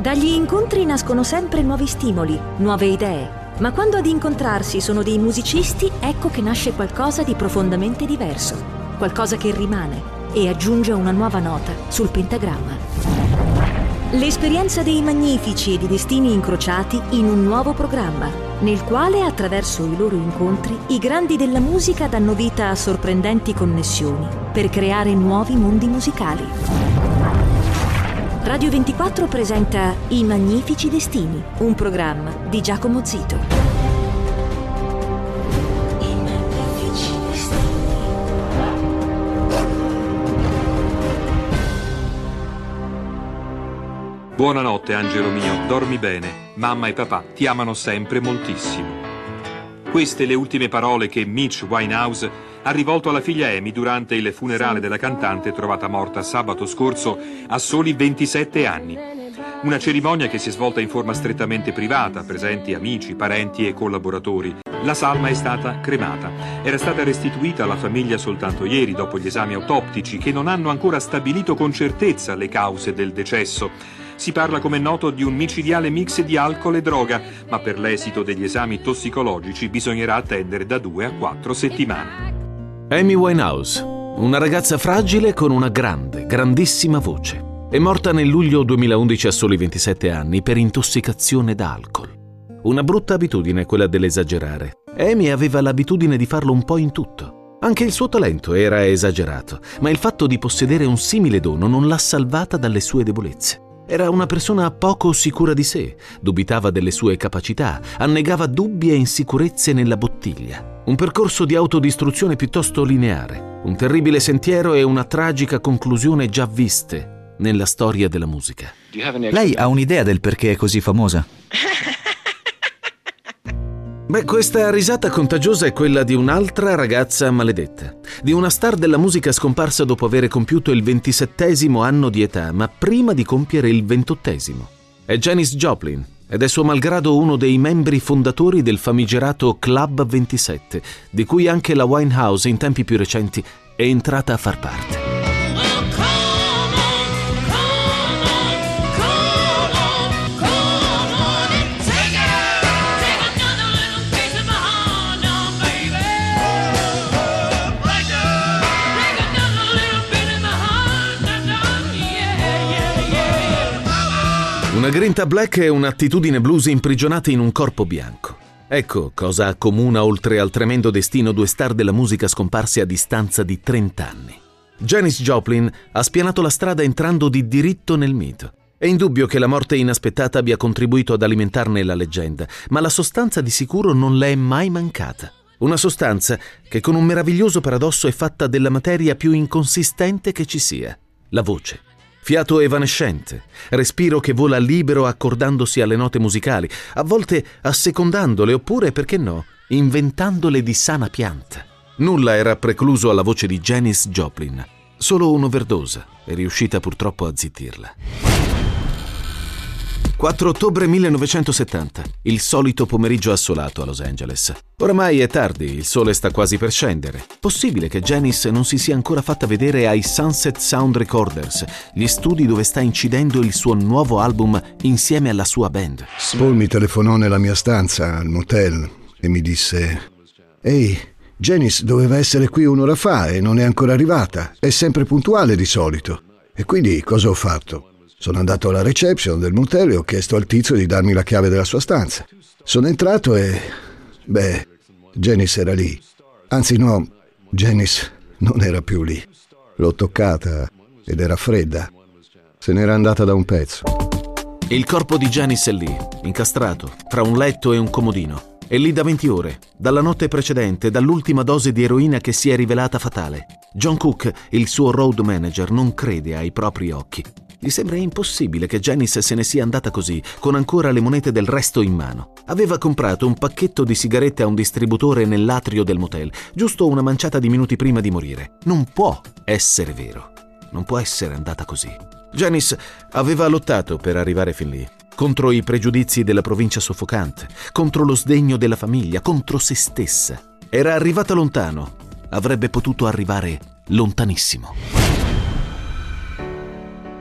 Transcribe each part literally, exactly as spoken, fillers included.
Dagli incontri nascono sempre nuovi stimoli, nuove idee, ma quando ad incontrarsi sono dei musicisti, ecco che nasce qualcosa di profondamente diverso, qualcosa che rimane e aggiunge una nuova nota sul pentagramma. L'esperienza dei Magnifici e di destini incrociati in un nuovo programma, nel quale, attraverso i loro incontri, i grandi della musica danno vita a sorprendenti connessioni per creare nuovi mondi musicali. Radio ventiquattro presenta I Magnifici Destini, un programma di Giacomo Zito. I Magnifici Destini. Buonanotte, Angelo mio, dormi bene. Mamma e papà ti amano sempre moltissimo. Queste le ultime parole che Mitch Winehouse ha rivolto alla figlia Amy durante il funerale della cantante trovata morta sabato scorso a soli ventisette anni. Una cerimonia che si è svolta in forma strettamente privata, presenti amici, parenti e collaboratori. La salma è stata cremata. Era stata restituita alla famiglia soltanto ieri, dopo gli esami autoptici che non hanno ancora stabilito con certezza le cause del decesso. Si parla, come è noto, di un micidiale mix di alcol e droga, ma per l'esito degli esami tossicologici bisognerà attendere da due a quattro settimane. Amy Winehouse, una ragazza fragile con una grande, grandissima voce. È morta nel luglio duemilaundici a soli ventisette anni per intossicazione da alcol. Una brutta abitudine quella dell'esagerare. Amy aveva l'abitudine di farlo un po' in tutto. Anche il suo talento era esagerato, ma il fatto di possedere un simile dono non l'ha salvata dalle sue debolezze. Era una persona poco sicura di sé, dubitava delle sue capacità, annegava dubbi e insicurezze nella bottiglia. Un percorso di autodistruzione piuttosto lineare, un terribile sentiero e una tragica conclusione già viste nella storia della musica. Lei ha un'idea del perché è così famosa? Beh, questa risata contagiosa è quella di un'altra ragazza maledetta, di una star della musica scomparsa dopo aver compiuto il ventisettesimo anno di età, ma prima di compiere il ventottesimo. È Janis Joplin ed è suo malgrado uno dei membri fondatori del famigerato Club ventisette, di cui anche la Winehouse in tempi più recenti è entrata a far parte. Una grinta black e un'attitudine blues imprigionate in un corpo bianco. Ecco cosa accomuna, oltre al tremendo destino, due star della musica scomparse a distanza di trenta anni. Janis Joplin ha spianato la strada entrando di diritto nel mito. È indubbio che la morte inaspettata abbia contribuito ad alimentarne la leggenda, ma la sostanza di sicuro non le è mai mancata. Una sostanza che, con un meraviglioso paradosso, è fatta della materia più inconsistente che ci sia: la voce. Fiato evanescente, respiro che vola libero accordandosi alle note musicali, a volte assecondandole oppure, perché no, inventandole di sana pianta. Nulla era precluso alla voce di Janis Joplin, solo un'overdose è riuscita purtroppo a zittirla. quattro ottobre millenovecentosettanta, il solito pomeriggio assolato a Los Angeles. Oramai è tardi, il sole sta quasi per scendere. Possibile che Janis non si sia ancora fatta vedere ai Sunset Sound Recorders, gli studi dove sta incidendo il suo nuovo album insieme alla sua band. Paul mi telefonò nella mia stanza, al motel, e mi disse: «Ehi, Janis doveva essere qui un'ora fa e non è ancora arrivata. È sempre puntuale di solito». E quindi cosa ho fatto? Sono andato alla reception del motel e ho chiesto al tizio di darmi la chiave della sua stanza. Sono entrato e... beh, Janis era lì. Anzi no, Janis non era più lì. L'ho toccata ed era fredda. Se n'era andata da un pezzo. Il corpo di Janis è lì, incastrato, tra un letto e un comodino. È lì da venti ore, dalla notte precedente, dall'ultima dose di eroina che si è rivelata fatale. John Cook, il suo road manager, non crede ai propri occhi. Gli sembra impossibile che Janis se ne sia andata così, con ancora le monete del resto in mano. Aveva comprato un pacchetto di sigarette a un distributore nell'atrio del motel, giusto una manciata di minuti prima di morire. Non può essere vero. Non può essere andata così. Janis aveva lottato per arrivare fin lì, contro i pregiudizi della provincia soffocante, contro lo sdegno della famiglia, contro se stessa. Era arrivata lontano, avrebbe potuto arrivare lontanissimo.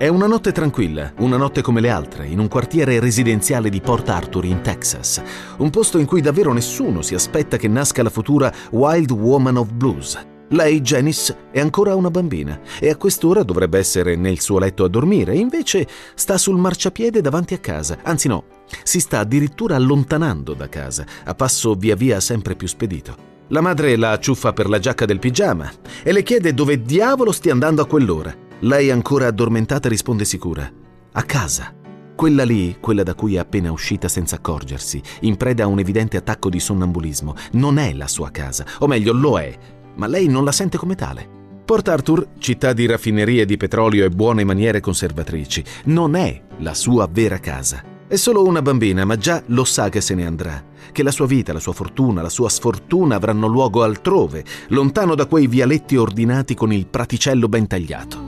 È una notte tranquilla, una notte come le altre, in un quartiere residenziale di Port Arthur in Texas, un posto in cui davvero nessuno si aspetta che nasca la futura Wild Woman of Blues. Lei, Janice, è ancora una bambina e a quest'ora dovrebbe essere nel suo letto a dormire, e invece sta sul marciapiede davanti a casa, anzi no, si sta addirittura allontanando da casa, a passo via via sempre più spedito. La madre la acciuffa per la giacca del pigiama e le chiede dove diavolo stia andando a quell'ora. Lei, ancora addormentata, risponde sicura: a casa. Quella lì, quella da cui è appena uscita senza accorgersi, in preda a un evidente attacco di sonnambulismo, non è la sua casa, o meglio lo è, ma lei non la sente come tale. Port Arthur, città di raffinerie di petrolio e buone maniere conservatrici, non è la sua vera casa. È solo una bambina, ma già lo sa che se ne andrà, che la sua vita, la sua fortuna, la sua sfortuna avranno luogo altrove, lontano da quei vialetti ordinati con il praticello ben tagliato.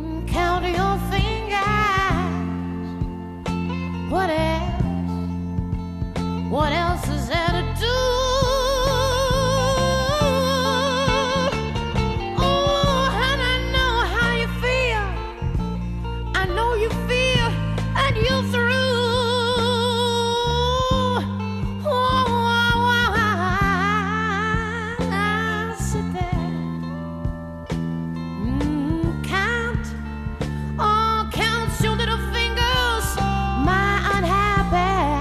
What else is there to do? Oh, and I know how you feel. I know you feel, and you're through. Oh, oh, oh, I sit there, mm, count, oh, count your little fingers, my unhappy.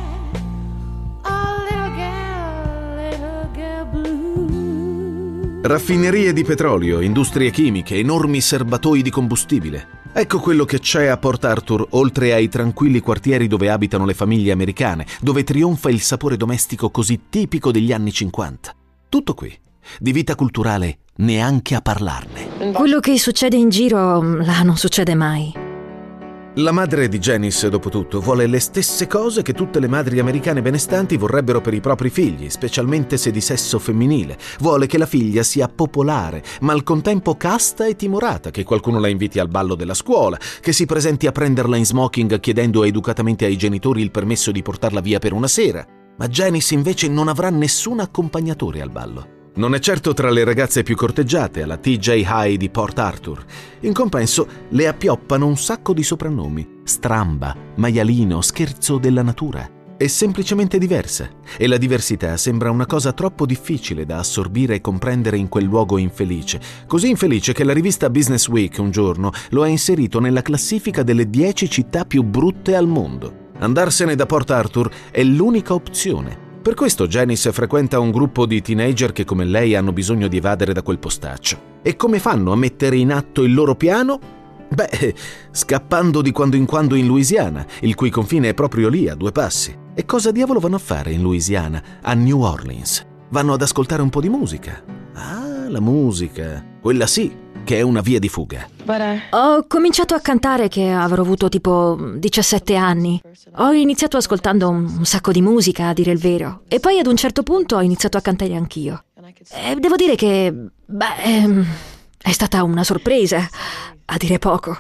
Raffinerie di petrolio, industrie chimiche, enormi serbatoi di combustibile. Ecco quello che c'è a Port Arthur, oltre ai tranquilli quartieri dove abitano le famiglie americane, dove trionfa il sapore domestico così tipico degli anni cinquanta. Tutto qui. Di vita culturale neanche a parlarne. Quello che succede in giro là non succede mai. La madre di Janice, dopo tutto, vuole le stesse cose che tutte le madri americane benestanti vorrebbero per i propri figli, specialmente se di sesso femminile. Vuole che la figlia sia popolare, ma al contempo casta e timorata, che qualcuno la inviti al ballo della scuola, che si presenti a prenderla in smoking chiedendo educatamente ai genitori il permesso di portarla via per una sera. Ma Janice invece non avrà nessun accompagnatore al ballo. Non è certo tra le ragazze più corteggiate alla T J High di Port Arthur. In compenso le appioppano un sacco di soprannomi: stramba, maialino, scherzo della natura. È semplicemente diversa, e la diversità sembra una cosa troppo difficile da assorbire e comprendere in quel luogo infelice, così infelice che la rivista Business Week un giorno lo ha inserito nella classifica delle dieci città più brutte al mondo. Andarsene da Port Arthur è l'unica opzione. Per questo Janice frequenta un gruppo di teenager che come lei hanno bisogno di evadere da quel postaccio. E come fanno a mettere in atto il loro piano? Beh, scappando di quando in quando in Louisiana, il cui confine è proprio lì, a due passi. E cosa diavolo vanno a fare in Louisiana, a New Orleans? Vanno ad ascoltare un po' di musica. Ah, la musica. Quella sì, che è una via di fuga. Ho cominciato a cantare che avrò avuto tipo diciassette anni. Ho iniziato ascoltando un sacco di musica, a dire il vero. E poi ad un certo punto ho iniziato a cantare anch'io. E devo dire che, beh, è stata una sorpresa, a dire poco.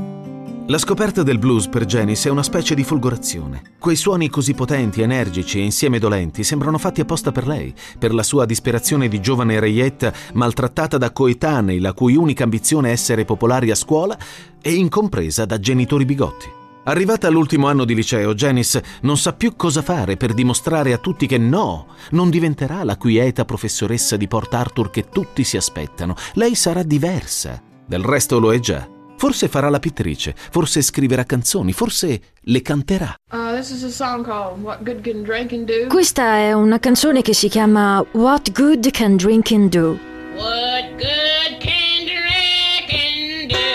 La scoperta del blues per Janice è una specie di folgorazione. Quei suoni così potenti, energici e insieme dolenti sembrano fatti apposta per lei, per la sua disperazione di giovane reietta maltrattata da coetanei la cui unica ambizione è essere popolari a scuola e incompresa da genitori bigotti. Arrivata all'ultimo anno di liceo, Janice non sa più cosa fare per dimostrare a tutti che no, non diventerà la quieta professoressa di Port Arthur che tutti si aspettano. Lei sarà diversa. Del resto lo è già. Forse farà la pittrice, forse scriverà canzoni, forse le canterà. Uh, this is a song called What Good Can Drinking Do? Questa è una canzone che si chiama What Good Can Drinking Do. What good can drinking do?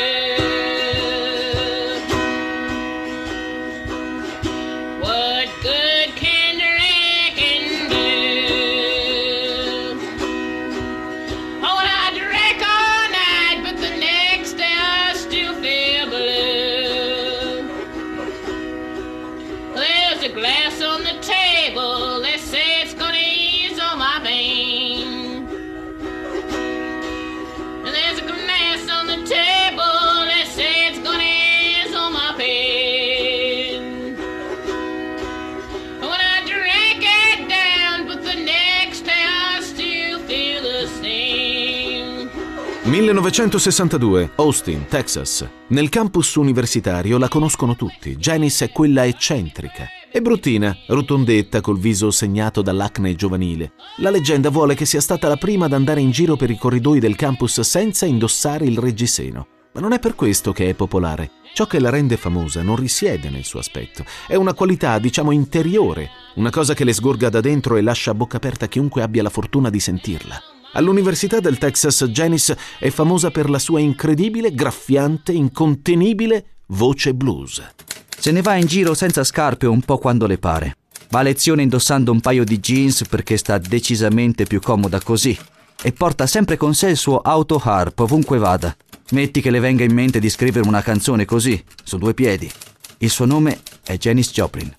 What good can drinking do? Oh, and I drank all night, but the next day I still feel blue. There's a glass on the table, they say it's gonna ease all my pain. And there's a glass on the table, they say it's gonna ease all my pain. When I drank it down, but the next day I still feel the same. millenovecentosessantadue, Austin, Texas. Nel campus universitario la conoscono tutti. Janice è quella eccentrica e bruttina, rotondetta col viso segnato dall'acne giovanile. La leggenda vuole che sia stata la prima ad andare in giro per i corridoi del campus senza indossare il reggiseno. Ma non è per questo che è popolare. Ciò che la rende famosa non risiede nel suo aspetto. È una qualità, diciamo, interiore, una cosa che le sgorga da dentro e lascia a bocca aperta chiunque abbia la fortuna di sentirla. All'Università del Texas, Janice è famosa per la sua incredibile, graffiante, incontenibile voce blues. Se ne va in giro senza scarpe un po' quando le pare. Va a lezione indossando un paio di jeans perché sta decisamente più comoda così. E porta sempre con sé il suo auto harp ovunque vada. Metti che le venga in mente di scrivere una canzone così, su due piedi. Il suo nome è Janis Joplin.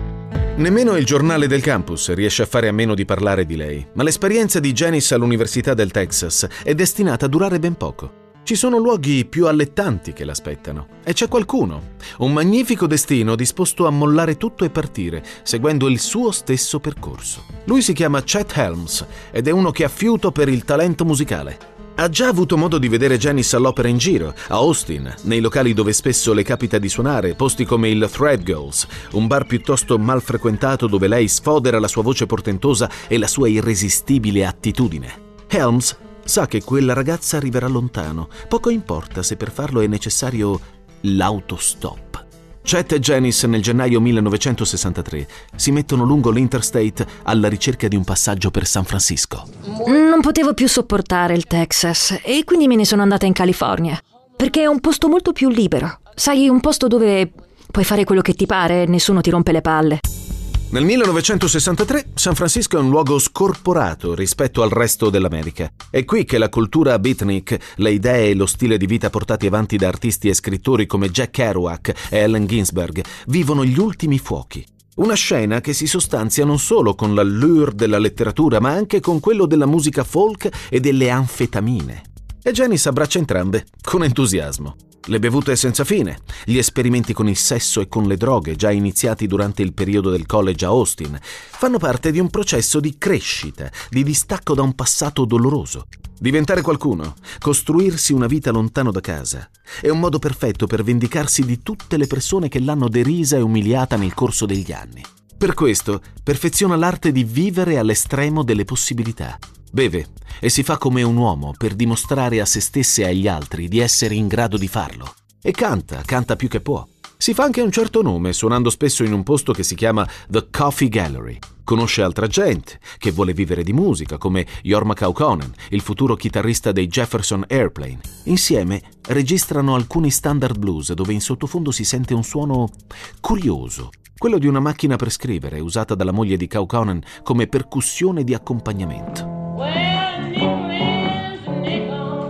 Nemmeno il giornale del campus riesce a fare a meno di parlare di lei, ma l'esperienza di Janice all'Università del Texas è destinata a durare ben poco. Ci sono luoghi più allettanti che l'aspettano e c'è qualcuno, un magnifico destino disposto a mollare tutto e partire, seguendo il suo stesso percorso. Lui si chiama Chet Helms ed è uno che ha fiuto per il talento musicale. Ha già avuto modo di vedere Janice all'opera in giro, a Austin, nei locali dove spesso le capita di suonare, posti come il Thread Girls, un bar piuttosto mal frequentato dove lei sfodera la sua voce portentosa e la sua irresistibile attitudine. Helms sa che quella ragazza arriverà lontano, poco importa se per farlo è necessario l'autostop. Chet e Janice nel gennaio millenovecentosessantatré si mettono lungo l'Interstate alla ricerca di un passaggio per San Francisco. Non potevo più sopportare il Texas e quindi me ne sono andata in California, perché è un posto molto più libero. Sai, un posto dove puoi fare quello che ti pare e nessuno ti rompe le palle. Nel millenovecentosessantatré San Francisco è un luogo scorporato rispetto al resto dell'America. È qui che la cultura beatnik, le idee e lo stile di vita portati avanti da artisti e scrittori come Jack Kerouac e Allen Ginsberg vivono gli ultimi fuochi. Una scena che si sostanzia non solo con l'allure della letteratura, ma anche con quello della musica folk e delle anfetamine. E Janice abbraccia entrambe, con entusiasmo. Le bevute senza fine, gli esperimenti con il sesso e con le droghe, già iniziati durante il periodo del college a Austin, fanno parte di un processo di crescita, di distacco da un passato doloroso. Diventare qualcuno, costruirsi una vita lontano da casa, è un modo perfetto per vendicarsi di tutte le persone che l'hanno derisa e umiliata nel corso degli anni. Per questo, perfeziona l'arte di vivere all'estremo delle possibilità. Beve e si fa come un uomo per dimostrare a se stessa e agli altri di essere in grado di farlo. E canta, canta più che può. Si fa anche un certo nome, suonando spesso in un posto che si chiama The Coffee Gallery. Conosce altra gente che vuole vivere di musica, come Jorma Kaukonen, il futuro chitarrista dei Jefferson Airplane. Insieme registrano alcuni standard blues dove in sottofondo si sente un suono curioso, quello di una macchina per scrivere, usata dalla moglie di Kaukonen come percussione di accompagnamento. Well, nickel is a nickel,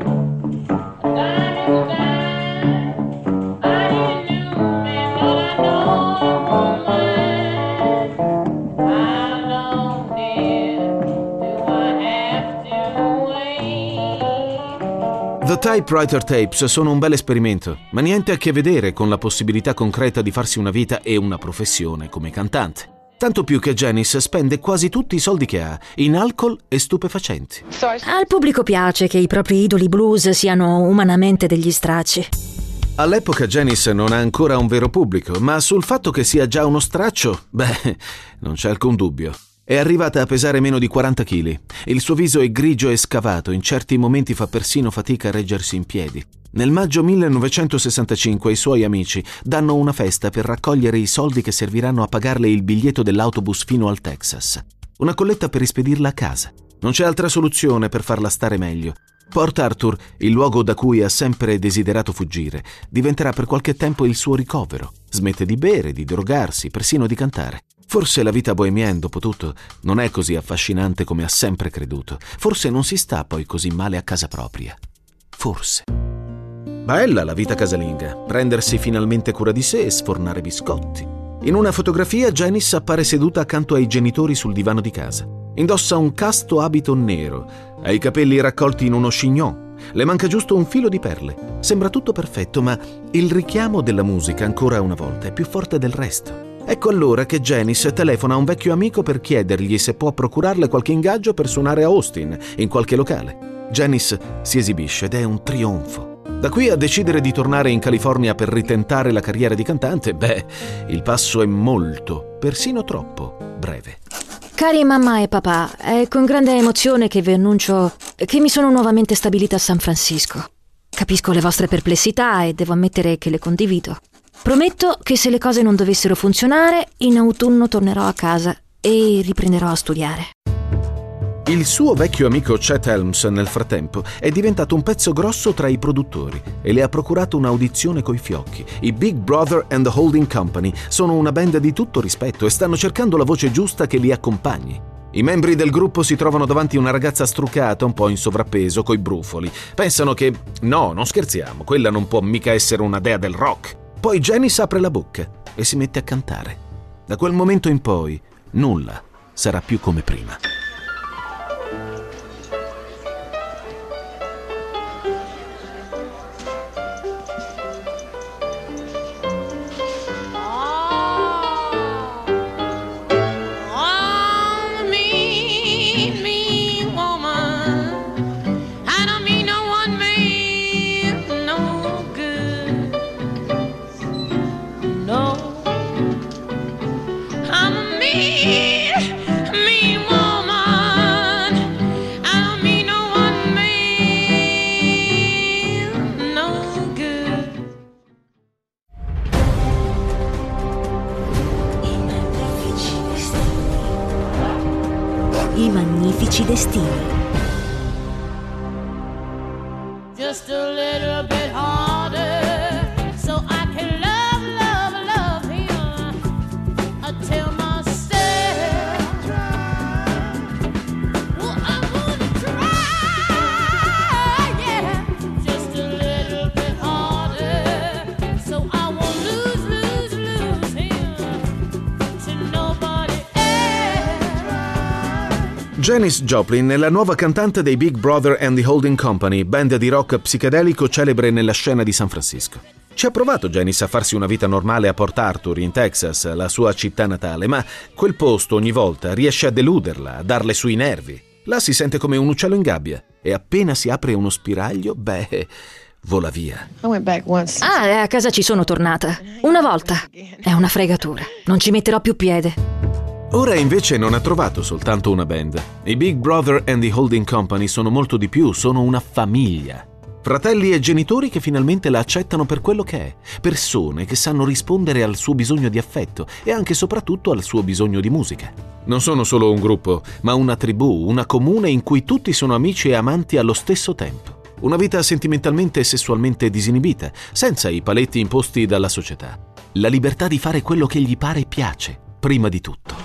a dime is a dime. I need a new man, but I don't mind. How long, dear, do I have to wait? The Typewriter Tapes sono un bel esperimento, ma niente a che vedere con la possibilità concreta di farsi una vita e una professione come cantante. Tanto più che Janice spende quasi tutti i soldi che ha in alcol e stupefacenti. Al pubblico piace che i propri idoli blues siano umanamente degli stracci. All'epoca Janice non ha ancora un vero pubblico, ma sul fatto che sia già uno straccio, beh, non c'è alcun dubbio. È arrivata a pesare meno di quaranta chili. Il suo viso è grigio e scavato, in certi momenti fa persino fatica a reggersi in piedi. Nel maggio millenovecentosessantacinque i suoi amici danno una festa per raccogliere i soldi che serviranno a pagarle il biglietto dell'autobus fino al Texas. Una colletta per rispedirla a casa. Non c'è altra soluzione per farla stare meglio. Port Arthur, il luogo da cui ha sempre desiderato fuggire, diventerà per qualche tempo il suo ricovero. Smette di bere, di drogarsi, persino di cantare. Forse la vita bohemienne, dopo tutto, non è così affascinante come ha sempre creduto. Forse non si sta poi così male a casa propria. Forse. Bella la vita casalinga, prendersi finalmente cura di sé e sfornare biscotti. In una fotografia Janice appare seduta accanto ai genitori sul divano di casa. Indossa un casto abito nero, ha i capelli raccolti in uno chignon, le manca giusto un filo di perle. Sembra tutto perfetto, ma il richiamo della musica ancora una volta è più forte del resto. Ecco allora che Janice telefona a un vecchio amico per chiedergli se può procurarle qualche ingaggio per suonare a Austin, in qualche locale. Janis si esibisce ed è un trionfo. Da qui a decidere di tornare in California per ritentare la carriera di cantante, beh, il passo è molto, persino troppo, breve. Cari mamma e papà, è con grande emozione che vi annuncio che mi sono nuovamente stabilita a San Francisco. Capisco le vostre perplessità e devo ammettere che le condivido. Prometto che se le cose non dovessero funzionare, in autunno tornerò a casa e riprenderò a studiare. Il suo vecchio amico Chet Helms, nel frattempo, è diventato un pezzo grosso tra i produttori e le ha procurato un'audizione coi fiocchi. I Big Brother and the Holding Company sono una band di tutto rispetto e stanno cercando la voce giusta che li accompagni. I membri del gruppo si trovano davanti a una ragazza struccata, un po' in sovrappeso, coi brufoli. Pensano che, no, non scherziamo, quella non può mica essere una dea del rock. Poi Janis apre la bocca e si mette a cantare. Da quel momento in poi, nulla sarà più come prima. I magnifici destini. Just a little bit harder, so I can love, love, love him until myself. Well, I'm gonna try, yeah, just a little bit harder, so I won't lose, lose, lose him to nobody else. Janis Joplin è la nuova cantante dei Big Brother and the Holding Company, band di rock psichedelico celebre nella scena di San Francisco. Ci ha provato Janis a farsi una vita normale a Port Arthur, in Texas, la sua città natale, ma quel posto ogni volta riesce a deluderla, a darle sui nervi. Là si sente come un uccello in gabbia e appena si apre uno spiraglio, beh, vola via. I went back once. Ah, a casa ci sono tornata. Una volta. È una fregatura. Non ci metterò più piede. Ora invece non ha trovato soltanto una band. I Big Brother and the Holding Company sono molto di più, sono una famiglia. Fratelli e genitori che finalmente la accettano per quello che è. Persone che sanno rispondere al suo bisogno di affetto e anche e soprattutto al suo bisogno di musica. Non sono solo un gruppo, ma una tribù, una comune in cui tutti sono amici e amanti allo stesso tempo. Una vita sentimentalmente e sessualmente disinibita, senza i paletti imposti dalla società. La libertà di fare quello che gli pare e piace. Prima di tutto.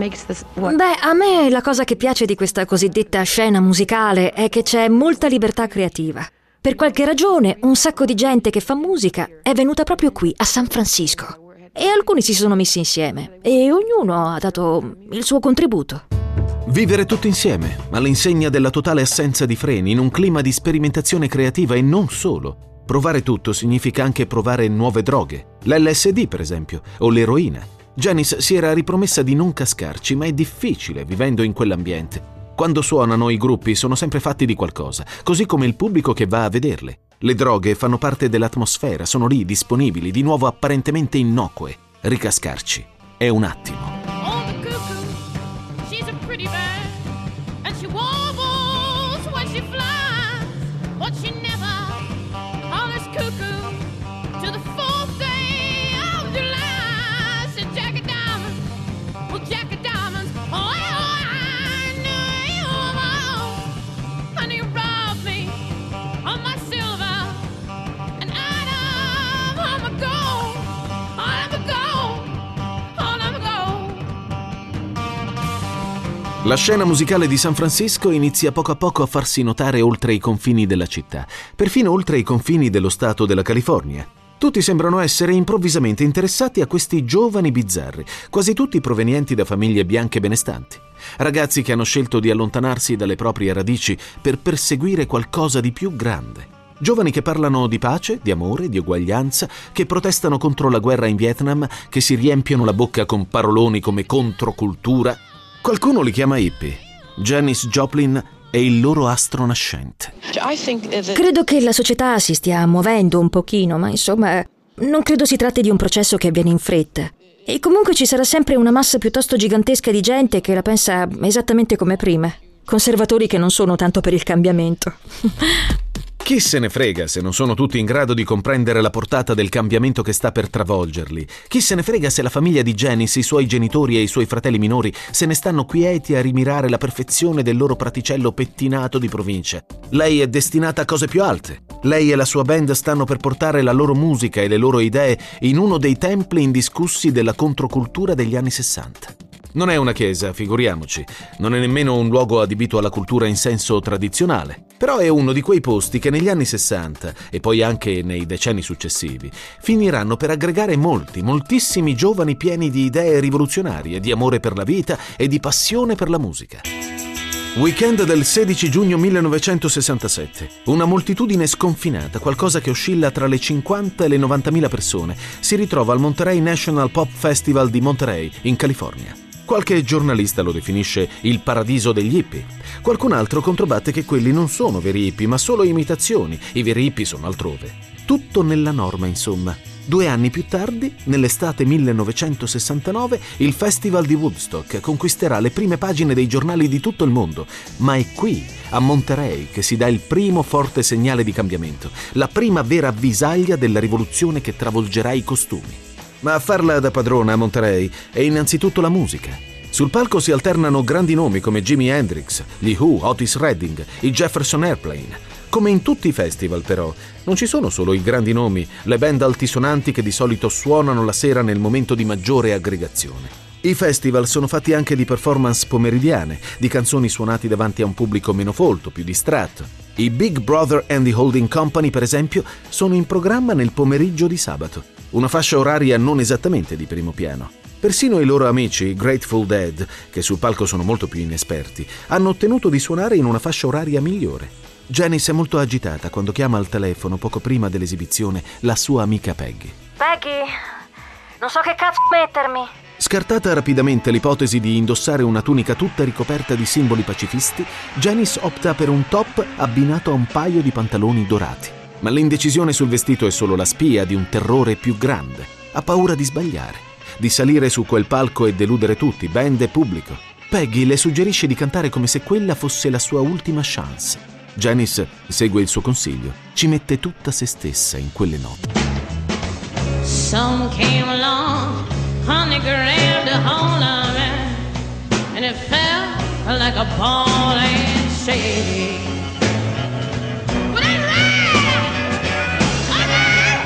Beh, a me la cosa che piace di questa cosiddetta scena musicale è che c'è molta libertà creativa. Per qualche ragione, un sacco di gente che fa musica è venuta proprio qui, a San Francisco. E alcuni si sono messi insieme e ognuno ha dato il suo contributo. Vivere tutti insieme, all'insegna della totale assenza di freni, in un clima di sperimentazione creativa e non solo. Provare tutto significa anche provare nuove droghe, l'L S D per esempio, o l'eroina. Janis si era ripromessa di non cascarci, ma è difficile vivendo in quell'ambiente. Quando suonano i gruppi sono sempre fatti di qualcosa, così come il pubblico che va a vederle. Le droghe fanno parte dell'atmosfera, sono lì, disponibili, di nuovo apparentemente innocue. Ricascarci è un attimo. Oh, the cuckoo, she's a pretty bird, and she warbles when she flies, but she never hollers cuckoo to the fourth day of July. Said Jack of Diamonds, well, Jack of Diamonds, oh, I know you, oh, honey, you robbed me of my silver, and I know I'm a gold, I'm a gold, I'm a gold. La scena musicale di San Francisco inizia poco a poco a farsi notare oltre i confini della città, perfino oltre i confini dello stato della California. Tutti sembrano essere improvvisamente interessati a questi giovani bizzarri, quasi tutti provenienti da famiglie bianche benestanti. Ragazzi che hanno scelto di allontanarsi dalle proprie radici per perseguire qualcosa di più grande. Giovani che parlano di pace, di amore, di uguaglianza, che protestano contro la guerra in Vietnam, che si riempiono la bocca con paroloni come controcultura. Qualcuno li chiama hippie. Janis Joplin è il loro astro nascente. Credo che la società si stia muovendo un pochino, ma insomma, non credo si tratti di un processo che avviene in fretta. E comunque ci sarà sempre una massa piuttosto gigantesca di gente che la pensa esattamente come prima. Conservatori che non sono tanto per il cambiamento. Chi se ne frega se non sono tutti in grado di comprendere la portata del cambiamento che sta per travolgerli? Chi se ne frega se la famiglia di Janice, i suoi genitori e i suoi fratelli minori se ne stanno quieti a rimirare la perfezione del loro praticello pettinato di provincia? Lei è destinata a cose più alte. Lei e la sua band stanno per portare la loro musica e le loro idee in uno dei templi indiscussi della controcultura degli anni sessanta. Non è una chiesa, figuriamoci, non è nemmeno un luogo adibito alla cultura in senso tradizionale, però è uno di quei posti che negli anni sessanta, e poi anche nei decenni successivi, finiranno per aggregare molti, moltissimi giovani pieni di idee rivoluzionarie, di amore per la vita e di passione per la musica. Weekend del sedici giugno millenovecentosessantasette. Una moltitudine sconfinata, qualcosa che oscilla tra le cinquanta e le novantamila persone, si ritrova al Monterey National Pop Festival di Monterey, in California. Qualche giornalista lo definisce il paradiso degli hippie. Qualcun altro controbatte che quelli non sono veri hippie, ma solo imitazioni. I veri hippie sono altrove. Tutto nella norma, insomma. Due anni più tardi, nell'estate millenovecentosessantanove, il Festival di Woodstock conquisterà le prime pagine dei giornali di tutto il mondo. Ma è qui, a Monterey, che si dà il primo forte segnale di cambiamento, la prima vera avvisaglia della rivoluzione che travolgerà i costumi. Ma a farla da padrona a Monterey è innanzitutto la musica. Sul palco si alternano grandi nomi come Jimi Hendrix, gli Who, Otis Redding, i Jefferson Airplane. Come in tutti i festival, però, non ci sono solo i grandi nomi, le band altisonanti che di solito suonano la sera nel momento di maggiore aggregazione. I festival sono fatti anche di performance pomeridiane, di canzoni suonate davanti a un pubblico meno folto, più distratto. I Big Brother and the Holding Company, per esempio, sono in programma nel pomeriggio di sabato, una fascia oraria non esattamente di primo piano. Persino i loro amici, i Grateful Dead, che sul palco sono molto più inesperti, hanno ottenuto di suonare in una fascia oraria migliore. Janice è molto agitata quando chiama al telefono poco prima dell'esibizione la sua amica Peggy. Peggy, non so che cazzo mettermi. Scartata rapidamente l'ipotesi di indossare una tunica tutta ricoperta di simboli pacifisti, Janice opta per un top abbinato a un paio di pantaloni dorati. Ma l'indecisione sul vestito è solo la spia di un terrore più grande. Ha paura di sbagliare, di salire su quel palco e deludere tutti, band e pubblico. Peggy le suggerisce di cantare come se quella fosse la sua ultima chance. Janice segue il suo consiglio, ci mette tutta se stessa in quelle note. Some came along, honey grabbed a hold of it, and it felt like a ball and shake. But it ran, it ran.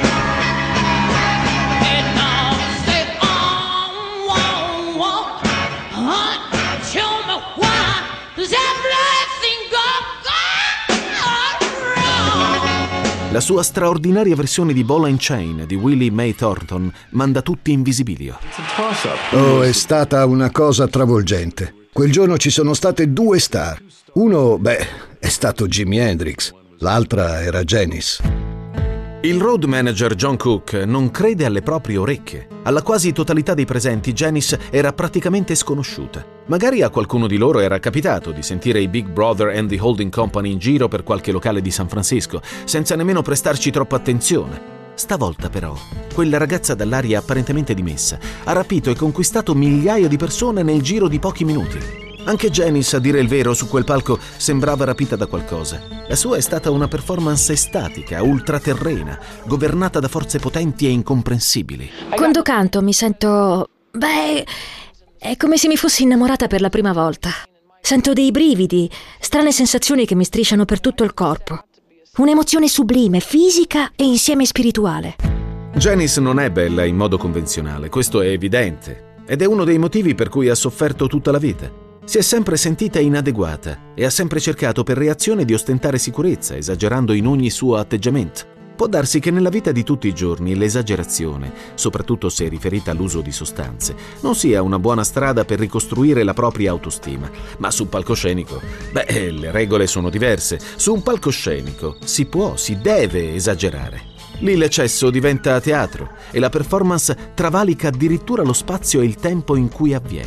It all said, oh, whoa, whoa, huh? Show me why does everything go, go wrong? La sua straordinaria versione di Ball and Chain di Willie May Thornton manda tutti in visibilio. Oh, è stata una cosa travolgente. Quel giorno ci sono state due star. Uno, beh, è stato Jimi Hendrix. L'altra era Janice. Il road manager John Cook non crede alle proprie orecchie. Alla quasi totalità dei presenti Janice era praticamente sconosciuta. Magari a qualcuno di loro era capitato di sentire i Big Brother and the Holding Company in giro per qualche locale di San Francisco, senza nemmeno prestarci troppa attenzione. Stavolta però, quella ragazza dall'aria apparentemente dimessa ha rapito e conquistato migliaia di persone nel giro di pochi minuti. Anche Janice, a dire il vero, su quel palco sembrava rapita da qualcosa. La sua è stata una performance estatica, ultraterrena, governata da forze potenti e incomprensibili. Quando canto mi sento... beh... è come se mi fossi innamorata per la prima volta. Sento dei brividi, strane sensazioni che mi strisciano per tutto il corpo. Un'emozione sublime, fisica e insieme spirituale. Janice non è bella in modo convenzionale, questo è evidente. Ed è uno dei motivi per cui ha sofferto tutta la vita. Si è sempre sentita inadeguata e ha sempre cercato per reazione di ostentare sicurezza, esagerando in ogni suo atteggiamento. Può darsi che nella vita di tutti i giorni l'esagerazione, soprattutto se riferita all'uso di sostanze, non sia una buona strada per ricostruire la propria autostima. Ma sul palcoscenico, beh, le regole sono diverse. Su un palcoscenico si può, si deve esagerare. Lì l'eccesso diventa teatro e la performance travalica addirittura lo spazio e il tempo in cui avviene.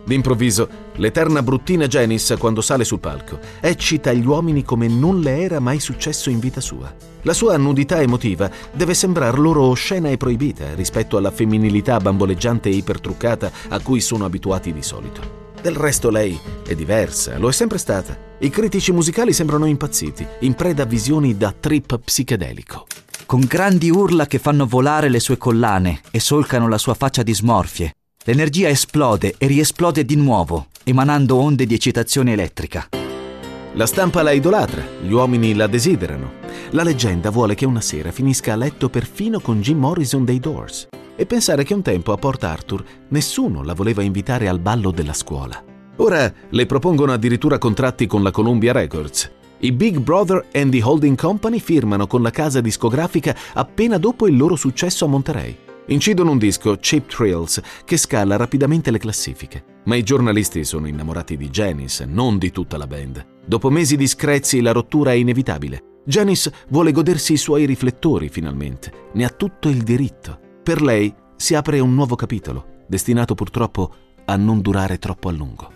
D'improvviso, l'eterna bruttina Janice, quando sale sul palco, eccita gli uomini come non le era mai successo in vita sua. La sua nudità emotiva deve sembrar loro oscena e proibita rispetto alla femminilità bamboleggiante e ipertruccata a cui sono abituati di solito. Del resto lei è diversa, lo è sempre stata. I critici musicali sembrano impazziti, in preda a visioni da trip psichedelico. Con grandi urla che fanno volare le sue collane e solcano la sua faccia di smorfie, l'energia esplode e riesplode di nuovo, emanando onde di eccitazione elettrica. La stampa la idolatra, gli uomini la desiderano. La leggenda vuole che una sera finisca a letto perfino con Jim Morrison dei Doors. E pensare che un tempo a Port Arthur nessuno la voleva invitare al ballo della scuola. Ora le propongono addirittura contratti con la Columbia Records. I Big Brother and the Holding Company firmano con la casa discografica appena dopo il loro successo a Monterey. Incidono un disco, Cheap Thrills, che scala rapidamente le classifiche. Ma i giornalisti sono innamorati di Janice, non di tutta la band. Dopo mesi di screzi la rottura è inevitabile. Janice vuole godersi i suoi riflettori finalmente. Ne ha tutto il diritto. Per lei si apre un nuovo capitolo, destinato purtroppo a non durare troppo a lungo.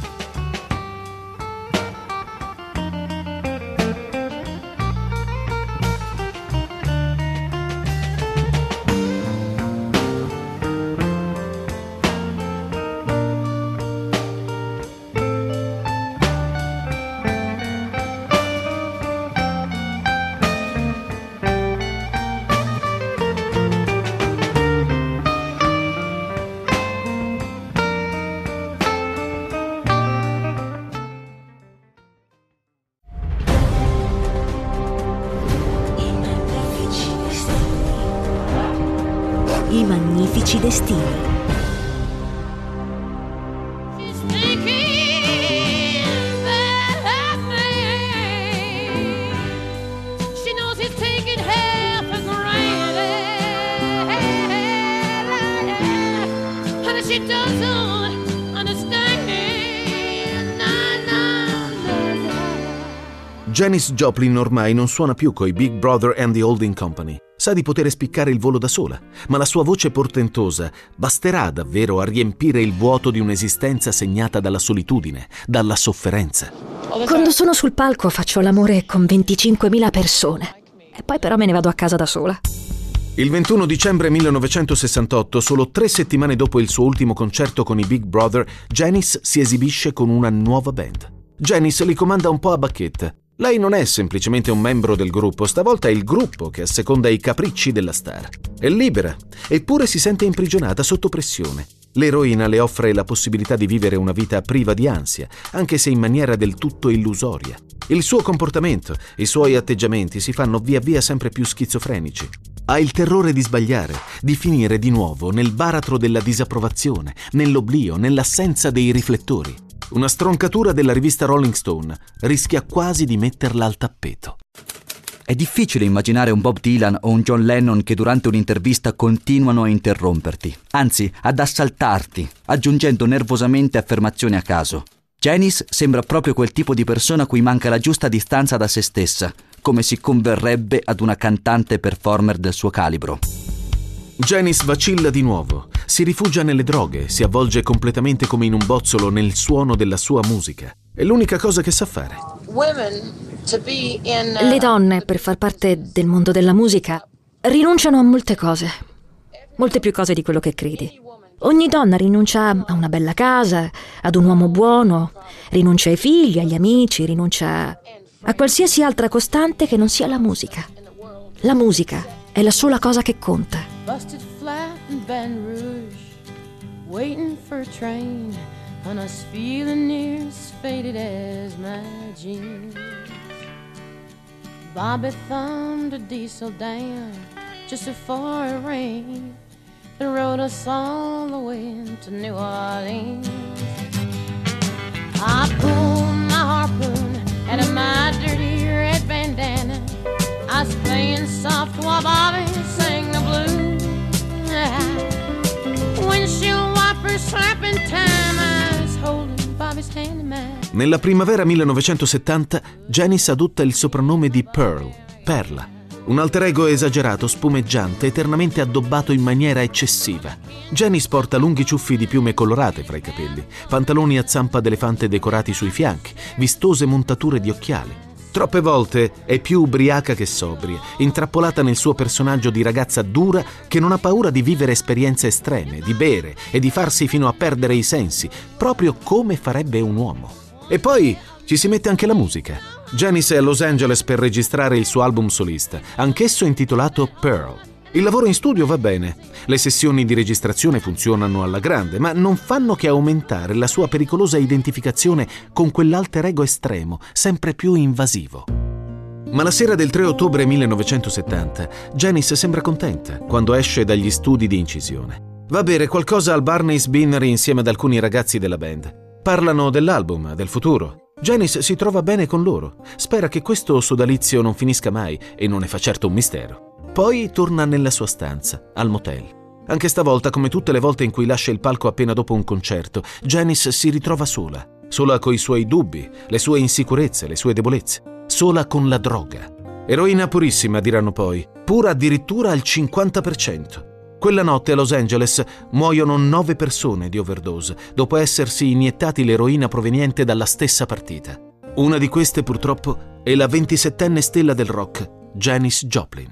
I magnifici destini. She's thinking about me. She knows he's taking half for granted, and she doesn't understand. No, no, no, no. Janis Joplin ormai non suona più coi Big Brother and the Holding Company. Sa di poter spiccare il volo da sola, ma la sua voce portentosa basterà davvero a riempire il vuoto di un'esistenza segnata dalla solitudine, dalla sofferenza. Quando sono sul palco faccio l'amore con venticinquemila persone. E poi però me ne vado a casa da sola. Il ventuno dicembre millenovecentosessantotto, solo tre settimane dopo il suo ultimo concerto con i Big Brother, Janice si esibisce con una nuova band. Janice li comanda un po' a bacchetta. Lei non è semplicemente un membro del gruppo, stavolta è il gruppo che asseconda i capricci della star. È libera, eppure si sente imprigionata sotto pressione. L'eroina le offre la possibilità di vivere una vita priva di ansia, anche se in maniera del tutto illusoria. Il suo comportamento, i suoi atteggiamenti si fanno via via sempre più schizofrenici. Ha il terrore di sbagliare, di finire di nuovo nel baratro della disapprovazione, nell'oblio, nell'assenza dei riflettori. Una stroncatura della rivista Rolling Stone rischia quasi di metterla al tappeto. È difficile immaginare un Bob Dylan o un John Lennon che durante un'intervista continuano a interromperti, anzi ad assaltarti, aggiungendo nervosamente affermazioni a caso. Janice sembra proprio quel tipo di persona a cui manca la giusta distanza da se stessa, come si converrebbe ad una cantante performer del suo calibro. Janice vacilla di nuovo, si rifugia nelle droghe, si avvolge completamente come in un bozzolo nel suono della sua musica. È l'unica cosa che sa fare. Le donne, per far parte del mondo della musica, rinunciano a molte cose. Molte più cose di quello che credi. Ogni donna rinuncia a una bella casa, ad un uomo buono, rinuncia ai figli, agli amici, rinuncia a qualsiasi altra costante che non sia la musica. La musica è la sola cosa che conta. Busted flat in Baton Rouge, waiting for a train, on us feeling near as faded as my jeans. Bobby thumbed a diesel down just before it rained, and rode us all the way to New Orleans. I pulled my harpoon out of my dirty red bandana. I was playing soft while Bobby sang the blues. Windshield wipers slapping time, I was holding Bobby's hand in mine. Nella primavera millenovecentosettanta, Janice adotta il soprannome di Pearl, Perla. Un alter ego esagerato, spumeggiante, eternamente addobbato in maniera eccessiva. Janice porta lunghi ciuffi di piume colorate fra i capelli, pantaloni a zampa d'elefante decorati sui fianchi, vistose montature di occhiali. Troppe volte è più ubriaca che sobria, intrappolata nel suo personaggio di ragazza dura che non ha paura di vivere esperienze estreme, di bere e di farsi fino a perdere i sensi, proprio come farebbe un uomo. E poi ci si mette anche la musica. Janice è a Los Angeles per registrare il suo album solista, anch'esso intitolato Pearl. Il lavoro in studio va bene, le sessioni di registrazione funzionano alla grande, ma non fanno che aumentare la sua pericolosa identificazione con quell'alter ego estremo, sempre più invasivo. Ma la sera del tre ottobre millenovecentosettanta, Janice sembra contenta quando esce dagli studi di incisione. Va a bere qualcosa al Barney's Beanery insieme ad alcuni ragazzi della band. Parlano dell'album, del futuro. Janice si trova bene con loro. Spera che questo sodalizio non finisca mai e non ne fa certo un mistero. Poi torna nella sua stanza, al motel. Anche stavolta, come tutte le volte in cui lascia il palco appena dopo un concerto, Janice si ritrova sola. Sola coi suoi dubbi, le sue insicurezze, le sue debolezze. Sola con la droga. Eroina purissima, diranno poi. Pura addirittura al cinquanta per cento. Quella notte a Los Angeles muoiono nove persone di overdose dopo essersi iniettati l'eroina proveniente dalla stessa partita. Una di queste purtroppo è la ventisettenne stella del rock, Janis Joplin.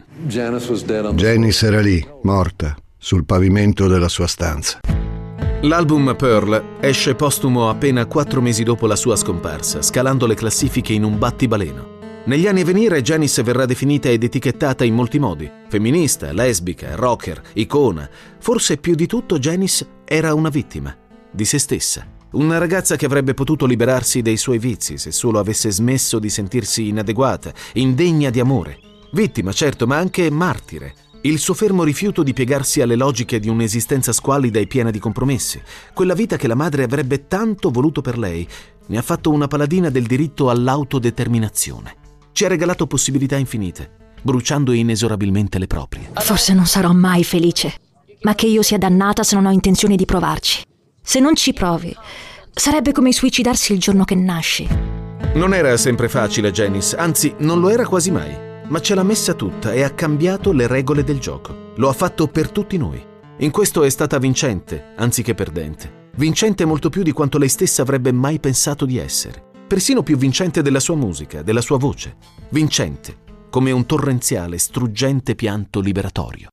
Janice era lì, morta, sul pavimento della sua stanza. L'album Pearl esce postumo appena quattro mesi dopo la sua scomparsa, scalando le classifiche in un battibaleno. Negli anni a venire Janice verrà definita ed etichettata in molti modi. Femminista, lesbica, rocker, icona. Forse più di tutto Janice era una vittima di se stessa. Una ragazza che avrebbe potuto liberarsi dei suoi vizi se solo avesse smesso di sentirsi inadeguata, indegna di amore. Vittima, certo, ma anche martire. Il suo fermo rifiuto di piegarsi alle logiche di un'esistenza squallida e piena di compromessi. Quella vita che la madre avrebbe tanto voluto per lei ne ha fatto una paladina del diritto all'autodeterminazione. Ci ha regalato possibilità infinite, bruciando inesorabilmente le proprie. Forse non sarò mai felice, ma che io sia dannata se non ho intenzione di provarci. Se non ci provi, sarebbe come suicidarsi il giorno che nasci. Non era sempre facile, Janice, anzi non lo era quasi mai, ma ce l'ha messa tutta e ha cambiato le regole del gioco. Lo ha fatto per tutti noi. In questo è stata vincente, anziché perdente. Vincente molto più di quanto lei stessa avrebbe mai pensato di essere. Persino più vincente della sua musica, della sua voce. Vincente, come un torrenziale, struggente pianto liberatorio.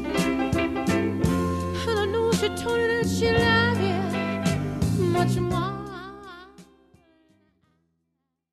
She love you much more.